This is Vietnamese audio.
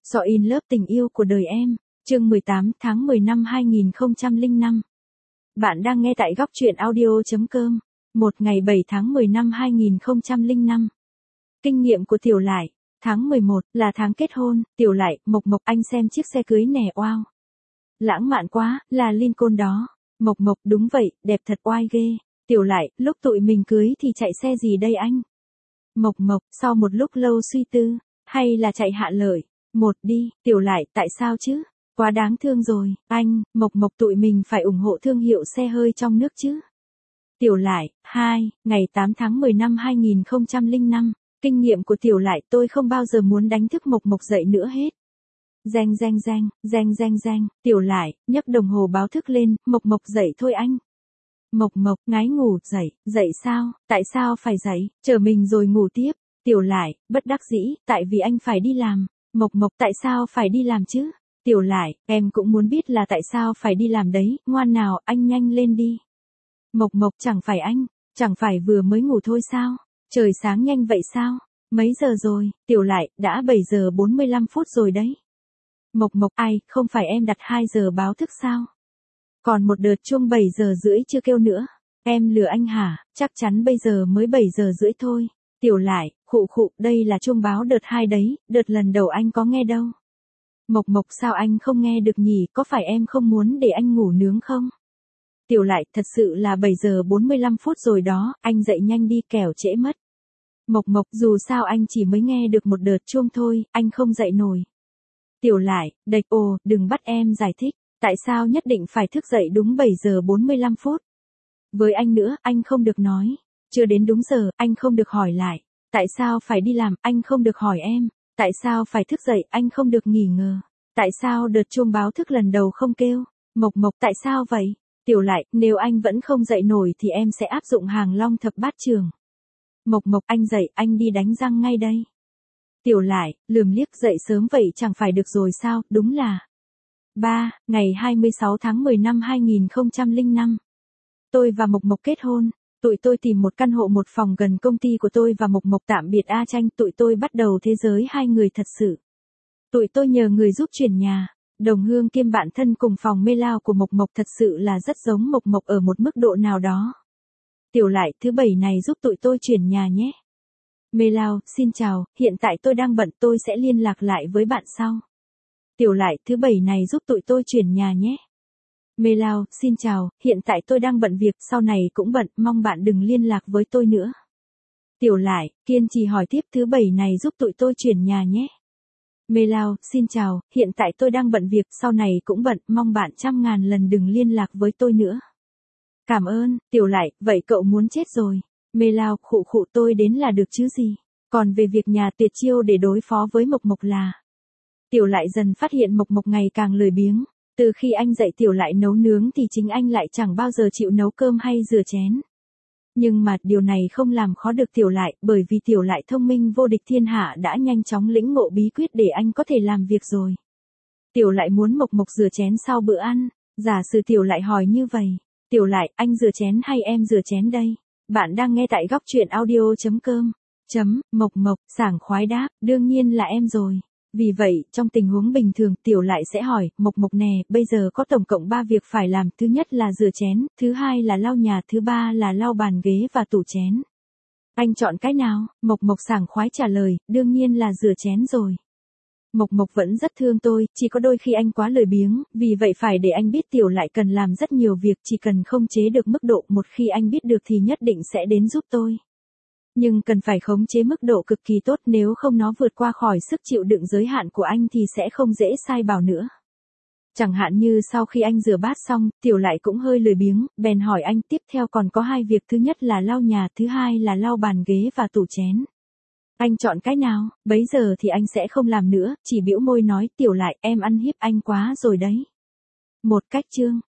So in lớp tình yêu của đời em, chương 18 tháng 10 năm 2005. Bạn đang nghe tại góc truyện audio.com. Một ngày 7 tháng 10 năm 2005. Kinh nghiệm của Tiểu Lại. Tháng 11 là tháng kết hôn. Tiểu Lại, Mộc Mộc, anh xem chiếc xe cưới nè, wow. Lãng mạn quá, là Lincoln đó. Mộc Mộc, đúng vậy, đẹp thật, oai ghê. Tiểu Lại, lúc tụi mình cưới thì chạy xe gì đây anh? Mộc Mộc, sau một lúc lâu suy tư, hay là chạy Hạ Lợi? Một đi. Tiểu Lại, tại sao chứ? Quá đáng thương rồi, anh. Mộc Mộc, tụi mình phải ủng hộ thương hiệu xe hơi trong nước chứ. Tiểu Lại. 2, ngày 8 tháng 10 năm 2005. Kinh nghiệm của Tiểu Lại, tôi không bao giờ muốn đánh thức Mộc Mộc dậy nữa hết. Reng reng reng, reng reng reng. Tiểu Lại, nhấc đồng hồ báo thức lên. Mộc Mộc, dậy thôi anh. Mộc Mộc, ngái ngủ, dậy. Dậy sao? Tại sao phải dậy? Chờ mình rồi ngủ tiếp. Tiểu Lại, bất đắc dĩ, tại vì anh phải đi làm. Mộc Mộc, tại sao phải đi làm chứ? Tiểu Lại, em cũng muốn biết là tại sao phải đi làm đấy, ngoan nào, anh nhanh lên đi. Mộc Mộc, chẳng phải vừa mới ngủ thôi sao? Trời sáng nhanh vậy sao? Mấy giờ rồi? Tiểu Lại, đã 7 giờ 45 phút rồi đấy. Mộc Mộc, ai, không phải em đặt 2 giờ báo thức sao? Còn một đợt chuông 7 giờ rưỡi chưa kêu nữa. Em lừa anh hả? Chắc chắn bây giờ mới 7 giờ rưỡi thôi. Tiểu Lại, khụ khụ, đây là chuông báo đợt 2 đấy, đợt lần đầu anh có nghe đâu. Mộc Mộc, sao anh không nghe được nhỉ, có phải em không muốn để anh ngủ nướng không? Tiểu Lại, thật sự là 7 giờ 45 phút rồi đó, anh dậy nhanh đi kẻo trễ mất. Mộc Mộc, dù sao anh chỉ mới nghe được một đợt chuông thôi, anh không dậy nổi. Tiểu Lại, đạch, ồ, đừng bắt em giải thích, tại sao nhất định phải thức dậy đúng 7 giờ 45 phút? Với anh nữa, anh không được nói. Chưa đến đúng giờ, anh không được hỏi lại. Tại sao phải đi làm, anh không được hỏi em. Tại sao phải thức dậy, anh không được nghỉ ngờ. Tại sao đợt chuông báo thức lần đầu không kêu? Mộc Mộc, tại sao vậy? Tiểu Lại, nếu anh vẫn không dậy nổi thì em sẽ áp dụng hàng long thập bát trường. Mộc Mộc, anh dậy, anh đi đánh răng ngay đây. Tiểu Lại, lườm liếc, dậy sớm vậy chẳng phải được rồi sao, đúng là. 3, ngày 26 tháng 10 năm 2005. Tôi và Mộc Mộc kết hôn. Tụi tôi tìm một căn hộ một phòng gần công ty của tôi và Mộc Mộc tạm biệt A Tranh. Tụi tôi bắt đầu thế giới hai người thật sự. Tụi tôi nhờ người giúp chuyển nhà. Đồng hương kiêm bạn thân cùng phòng mê lao của Mộc Mộc thật sự là rất giống Mộc Mộc ở một mức độ nào đó. Tiểu Lại, thứ 7 này giúp tụi tôi chuyển nhà nhé. Mê lao, xin chào, hiện tại tôi đang bận, tôi sẽ liên lạc lại với bạn sau. Tiểu Lại, thứ 7 này giúp tụi tôi chuyển nhà nhé. Mê lao, xin chào, hiện tại tôi đang bận việc, sau này cũng bận, mong bạn đừng liên lạc với tôi nữa. Tiểu Lại, kiên trì hỏi tiếp, thứ 7 này giúp tụi tôi chuyển nhà nhé. Mê lao, xin chào, hiện tại tôi đang bận việc, sau này cũng bận, mong bạn 100.000 lần đừng liên lạc với tôi nữa. Cảm ơn. Tiểu Lại, vậy cậu muốn chết rồi. Mê lao, khụ khụ, tôi đến là được chứ gì. Còn về việc nhà tuyệt chiêu để đối phó với Mộc Mộc là. Tiểu Lại dần phát hiện Mộc Mộc ngày càng lười biếng. Từ khi anh dạy Tiểu Lại nấu nướng thì chính anh lại chẳng bao giờ chịu nấu cơm hay rửa chén. Nhưng mà điều này không làm khó được Tiểu Lại, bởi vì Tiểu Lại thông minh vô địch thiên hạ đã nhanh chóng lĩnh ngộ bí quyết để anh có thể làm việc rồi. Tiểu Lại muốn Mộc Mộc rửa chén sau bữa ăn. Giả sử Tiểu Lại hỏi như vậy. Tiểu Lại, anh rửa chén hay em rửa chén đây? Bạn đang nghe tại góc truyện audio.com. Mộc Mộc, sảng khoái đáp, đương nhiên là em rồi. Vì vậy, trong tình huống bình thường, Tiểu Lại sẽ hỏi, Mộc Mộc nè, bây giờ có tổng cộng 3 việc phải làm, thứ nhất là rửa chén, thứ hai là lau nhà, thứ ba là lau bàn ghế và tủ chén. Anh chọn cái nào? Mộc Mộc sảng khoái trả lời, đương nhiên là rửa chén rồi. Mộc Mộc vẫn rất thương tôi, chỉ có đôi khi anh quá lười biếng, vì vậy phải để anh biết Tiểu Lại cần làm rất nhiều việc, chỉ cần không chế được mức độ, một khi anh biết được thì nhất định sẽ đến giúp tôi. Nhưng cần phải khống chế mức độ cực kỳ tốt, nếu không nó vượt qua khỏi sức chịu đựng giới hạn của anh thì sẽ không dễ sai bảo nữa. Chẳng hạn như sau khi anh rửa bát xong, Tiểu Lại cũng hơi lười biếng, bèn hỏi anh tiếp theo còn có 2 việc, thứ nhất là lau nhà, thứ hai là lau bàn ghế và tủ chén. Anh chọn cái nào? Bấy giờ thì anh sẽ không làm nữa, chỉ bĩu môi nói, Tiểu Lại, em ăn hiếp anh quá rồi đấy. Một cách chương,